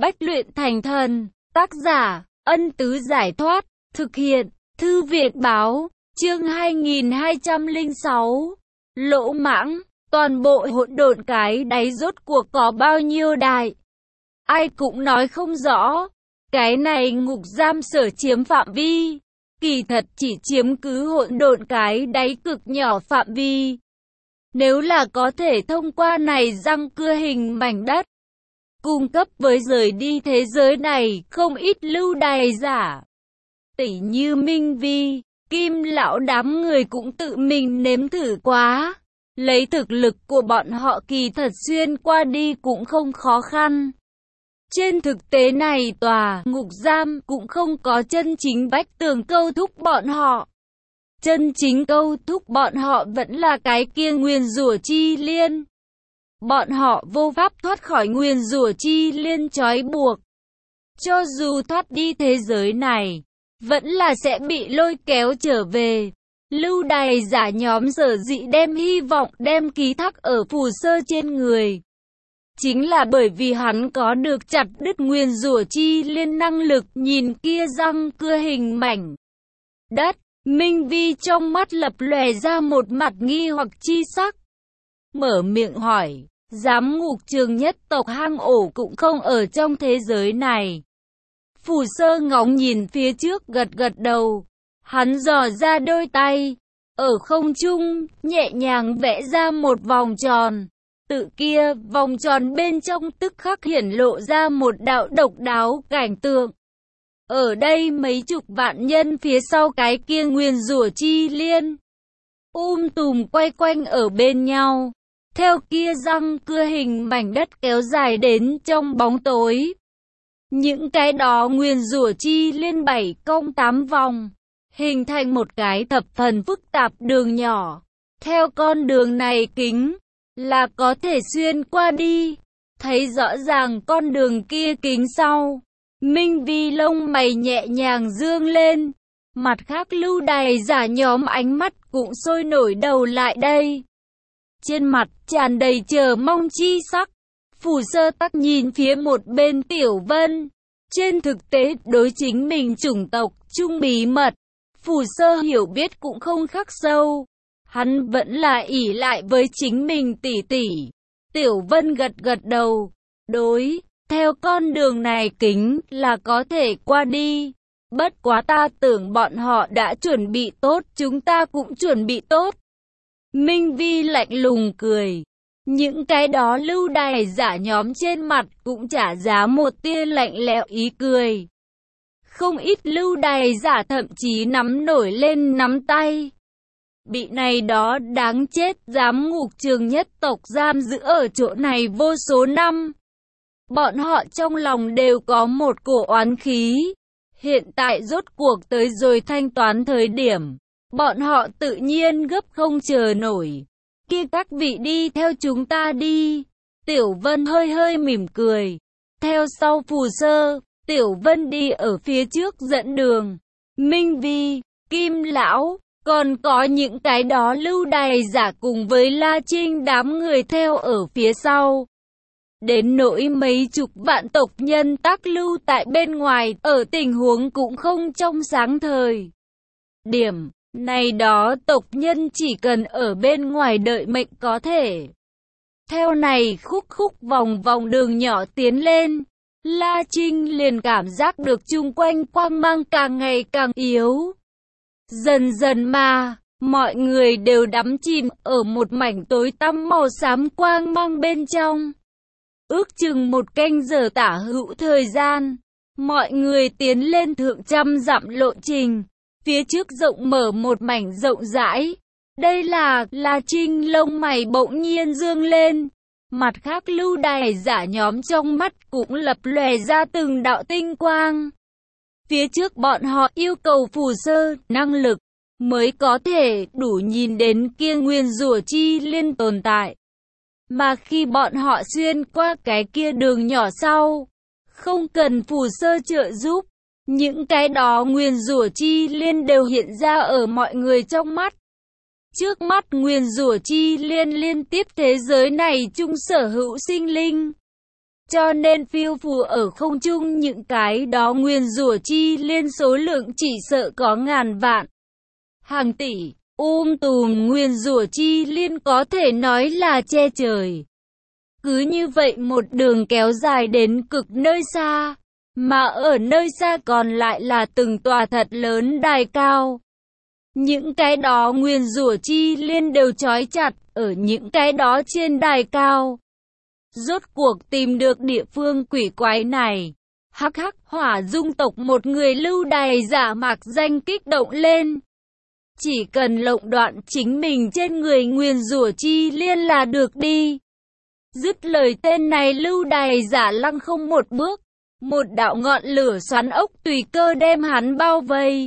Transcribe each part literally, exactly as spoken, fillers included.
Bách luyện thành thần. Tác giả, Ân Tứ Giải Thoát. Thực hiện, Thư Viện Báo. Chương hai nghìn hai trăm lẻ sáu. Lỗ mãng. Toàn bộ hỗn độn cái đáy rốt cuộc có bao nhiêu đại? Ai cũng nói không rõ. Cái này ngục giam sở chiếm phạm vi, kỳ thật chỉ chiếm cứ hỗn độn cái đáy cực nhỏ phạm vi. Nếu là có thể thông qua này răng cưa hình mảnh đất, cung cấp với rời đi thế giới này không ít lưu đày giả. Tỷ như Minh Vi, Kim lão đám người cũng tự mình nếm thử quá. Lấy thực lực của bọn họ kỳ thật xuyên qua đi cũng không khó khăn. Trên thực tế này tòa ngục giam cũng không có chân chính bách tường câu thúc bọn họ. Chân chính câu thúc bọn họ vẫn là cái kia nguyền rủa chi liên. Bọn họ vô pháp thoát khỏi nguyền rủa chi liên trói buộc. Cho dù thoát đi thế giới này, vẫn là sẽ bị lôi kéo trở về. Lưu đày giả nhóm sở dĩ đem hy vọng đem ký thác ở phù sơ trên người. Chính là bởi vì hắn có được chặt đứt nguyền rủa chi liên năng lực. Nhìn kia răng cưa hình mảnh đất, Minh Vi trong mắt lập lòe ra một mặt nghi hoặc chi sắc. Mở miệng hỏi, giám ngục trường nhất tộc hang ổ cũng không ở trong thế giới này. Phù sơ ngóng nhìn phía trước gật gật đầu. Hắn dò ra đôi tay, ở không trung, nhẹ nhàng vẽ ra một vòng tròn. Tự kia, vòng tròn bên trong tức khắc hiển lộ ra một đạo độc đáo cảnh tượng. Ở đây mấy chục vạn nhân phía sau cái kia nguyền rủa chi liên, um tùm quay quanh ở bên nhau. Theo kia răng cưa hình mảnh đất kéo dài đến trong bóng tối. Những cái đó nguyền rủa chi liên bảy cong tám vòng, hình thành một cái thập phần phức tạp đường nhỏ. Theo con đường này kính là có thể xuyên qua đi. Thấy rõ ràng con đường kia kính sau, Minh Vi lông mày nhẹ nhàng dương lên. Mặt khác lưu đày giả nhóm ánh mắt cũng sôi nổi đầu lại đây. Trên mặt tràn đầy chờ mong chi sắc. Phù sơ tắc nhìn phía một bên Tiểu Vân. Trên thực tế đối chính mình chủng tộc chung bí mật, phù sơ hiểu biết cũng không khắc sâu. Hắn vẫn là ỷ lại với chính mình tỷ tỷ. Tiểu Vân gật gật đầu. Đối, theo con đường này kính là có thể qua đi. Bất quá ta tưởng bọn họ đã chuẩn bị tốt, chúng ta cũng chuẩn bị tốt. Minh Vi lạnh lùng cười. Những cái đó lưu đày giả nhóm trên mặt cũng trả giá một tia lạnh lẽo ý cười. Không ít lưu đày giả thậm chí nắm nổi lên nắm tay. Bị này đó đáng chết giám ngục trường nhất tộc giam giữ ở chỗ này vô số năm. Bọn họ trong lòng đều có một cổ oán khí. Hiện tại rốt cuộc tới rồi thanh toán thời điểm. Bọn họ tự nhiên gấp không chờ nổi. Kia các vị đi theo chúng ta đi. Tiểu Vân hơi hơi mỉm cười. Theo sau phù sơ, Tiểu Vân đi ở phía trước dẫn đường. Minh Vi, Kim lão, còn có những cái đó lưu đày giả cùng với La Trinh đám người theo ở phía sau. Đến nỗi mấy chục vạn tộc nhân tác lưu tại bên ngoài, ở tình huống cũng không trong sáng thời điểm này đó tộc nhân chỉ cần ở bên ngoài đợi mệnh có thể. Theo này khúc khúc vòng vòng đường nhỏ tiến lên, La Trinh liền cảm giác được chung quanh quang mang càng ngày càng yếu. Dần dần mà, mọi người đều đắm chìm ở một mảnh tối tăm màu xám quang mang bên trong. Ước chừng một canh giờ tả hữu thời gian, mọi người tiến lên thượng trăm dặm lộ trình. Phía trước rộng mở một mảnh rộng rãi. Đây là, La Trinh lông mày bỗng nhiên dương lên. Mặt khác lưu đày giả nhóm trong mắt cũng lập lòe ra từng đạo tinh quang. Phía trước bọn họ yêu cầu phù sơ, năng lực, mới có thể đủ nhìn đến kia nguyên rủa chi liên tồn tại. Mà khi bọn họ xuyên qua cái kia đường nhỏ sau, không cần phù sơ trợ giúp. Những cái đó nguyền rủa chi liên đều hiện ra ở mọi người trong mắt. Trước mắt nguyền rủa chi liên liên tiếp thế giới này chung sở hữu sinh linh. cho nên phiêu phù ở không trung những cái đó nguyền rủa chi liên số lượng chỉ sợ có ngàn vạn, hàng tỷ, um tùm nguyền rủa chi liên có thể nói là che trời. Cứ như vậy một đường kéo dài đến cực nơi xa, mà ở nơi xa còn lại là từng tòa thật lớn đài cao. Những cái đó nguyền rủa chi liên đều trói chặt ở những cái đó trên đài cao. Rốt cuộc tìm được địa phương quỷ quái này. Hắc hắc, Hỏa Dung tộc một người lưu đày giả mạc danh kích động lên. Chỉ cần lộng đoạn chính mình trên người nguyền rủa chi liên là được đi. Dứt lời tên này lưu đày giả lăng không một bước. Một đạo ngọn lửa xoắn ốc tùy cơ đem hắn bao vây.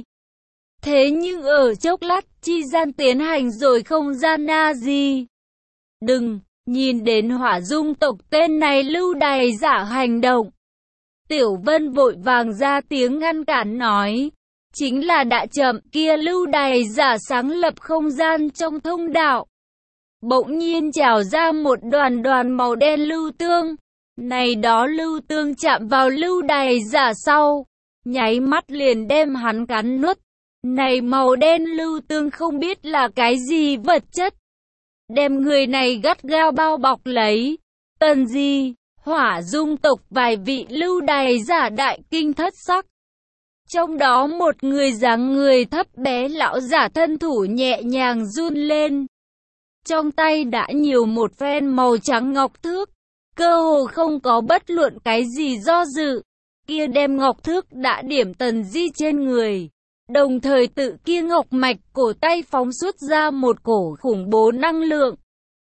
Thế nhưng ở chốc lát chi gian tiến hành rồi không gian na gì. Đừng, nhìn đến Hỏa Dung tộc tên này lưu đày giả hành động. Tiểu Vân vội vàng ra tiếng ngăn cản nói. Chính là đã chậm kia lưu đày giả sáng lập không gian trong thông đạo. Bỗng nhiên trào ra một đoàn đoàn màu đen lưu tương. Này đó lưu tương chạm vào lưu đày giả sau. Nháy mắt liền đem hắn cắn nuốt. Này màu đen lưu tương không biết là cái gì vật chất. Đem người này gắt gao bao bọc lấy. Tần Di, Hỏa Dung tộc vài vị lưu đày giả đại kinh thất sắc. Trong đó một người dáng người thấp bé lão giả thân thủ nhẹ nhàng run lên. Trong tay đã nhiều một phen màu trắng ngọc thước. Cơ hồ không có bất luận cái gì do dự. Kia đem ngọc thước đã điểm Tần Di trên người. Đồng thời tự kia ngọc mạch cổ tay phóng xuất ra một cổ khủng bố năng lượng.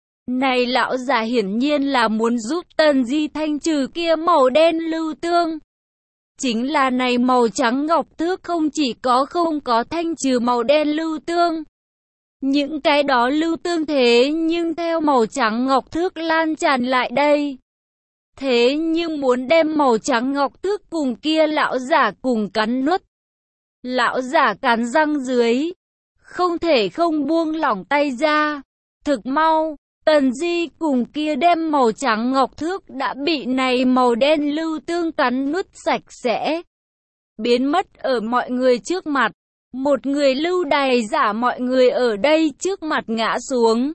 Này lão giả hiển nhiên là muốn giúp Tần Di thanh trừ kia màu đen lưu tương. Chính là này màu trắng ngọc thước không chỉ có không có thanh trừ màu đen lưu tương. Những cái đó lưu tương thế nhưng theo màu trắng ngọc thước lan tràn lại đây. Thế nhưng muốn đem màu trắng ngọc thước cùng kia lão giả cùng cắn nuốt. Lão giả cắn răng dưới, không thể không buông lỏng tay ra. Thực mau, Tần Di cùng kia đem màu trắng ngọc thước đã bị này màu đen lưu tương cắn nuốt sạch sẽ. Biến mất ở mọi người trước mặt. Một người lưu đày giả mọi người ở đây trước mặt ngã xuống.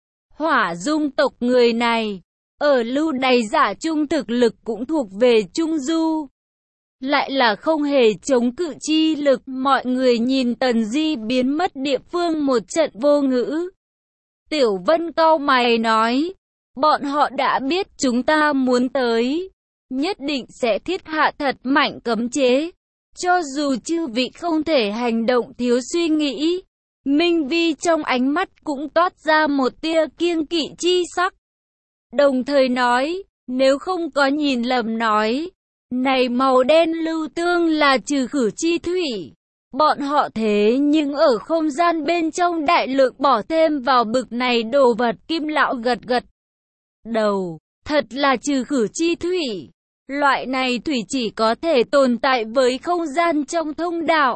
Hỏa Dung tộc người này, ở lưu đày giả trung thực lực cũng thuộc về trung du. Lại là không hề chống cự chi lực, mọi người nhìn Tần Di biến mất địa phương một trận vô ngữ. Tiểu Vân cau mày nói, bọn họ đã biết chúng ta muốn tới, nhất định sẽ thiết hạ thật mạnh cấm chế. Cho dù chư vị không thể hành động thiếu suy nghĩ, Minh Vi trong ánh mắt cũng toát ra một tia kiêng kỵ chi sắc. Đồng thời nói, nếu không có nhìn lầm nói, này màu đen lưu tương là trừ khử chi thủy. Bọn họ thế nhưng ở không gian bên trong đại lượng bỏ thêm vào bực này đồ vật. Kim lão gật gật đầu, thật là trừ khử chi thủy. Loại này thủy chỉ có thể tồn tại với không gian trong thông đạo.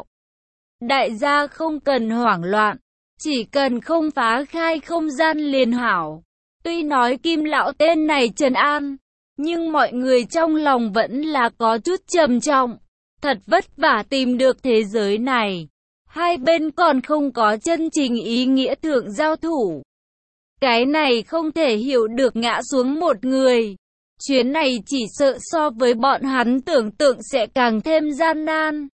Đại gia không cần hoảng loạn, chỉ cần không phá khai không gian liền hảo. Tuy nói Kim lão tên này trấn an, nhưng mọi người trong lòng vẫn là có chút trầm trọng. Thật vất vả tìm được thế giới này, hai bên còn không có chân chính ý nghĩa thượng giao thủ. Cái này không thể hiểu được ngã xuống một người. Chuyến này chỉ sợ so với bọn hắn tưởng tượng sẽ càng thêm gian nan.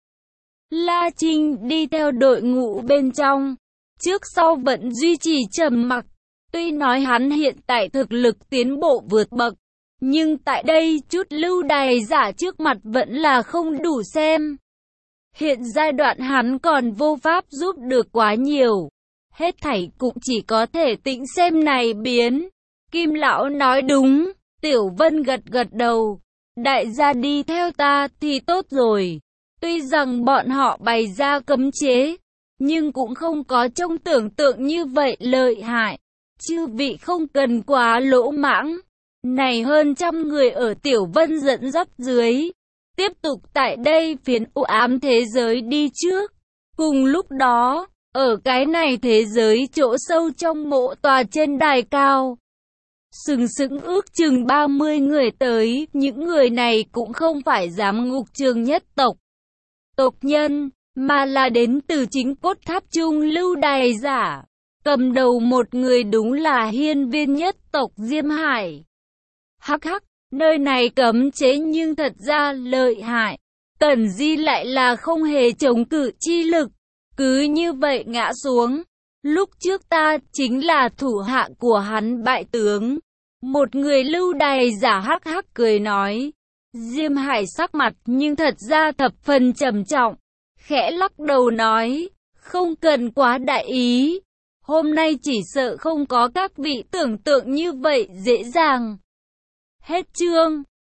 La Trinh đi theo đội ngũ bên trong, trước sau vẫn duy trì trầm mặc. Tuy nói hắn hiện tại thực lực tiến bộ vượt bậc, nhưng tại đây chút lưu đày giả trước mặt vẫn là không đủ xem. Hiện giai đoạn hắn còn vô pháp giúp được quá nhiều. Hết thảy cũng chỉ có thể tĩnh xem này biến. Kim lão nói đúng, Tiểu Vân gật gật đầu. Đại gia đi theo ta thì tốt rồi. Tuy rằng bọn họ bày ra cấm chế, nhưng cũng không có trong tưởng tượng như vậy lợi hại. Chư vị không cần quá lỗ mãng. Này hơn trăm người ở Tiểu Vân dẫn dắt dưới, tiếp tục tại đây phiến u ám thế giới đi trước. Cùng lúc đó, ở cái này thế giới chỗ sâu trong mộ tòa trên đài cao, Sừng sững ước chừng ba mươi người tới, những người này cũng không phải giám ngục trường nhất tộc, tộc nhân, mà là đến từ chính cốt tháp trung lưu đày giả. Cầm đầu một người đúng là hiên viên nhất tộc Diêm Hải. Hắc hắc, nơi này cấm chế nhưng thật ra lợi hại. Tần Di lại là không hề chống cự chi lực, cứ như vậy ngã xuống. Lúc trước ta chính là thủ hạ của hắn bại tướng. Một người lưu đày giả hắc hắc cười nói. Diêm Hải sắc mặt nhưng thật ra thập phần trầm trọng, khẽ lắc đầu nói, không cần quá đại ý. Hôm nay chỉ sợ không có các vị tưởng tượng như vậy dễ dàng. Hết chương.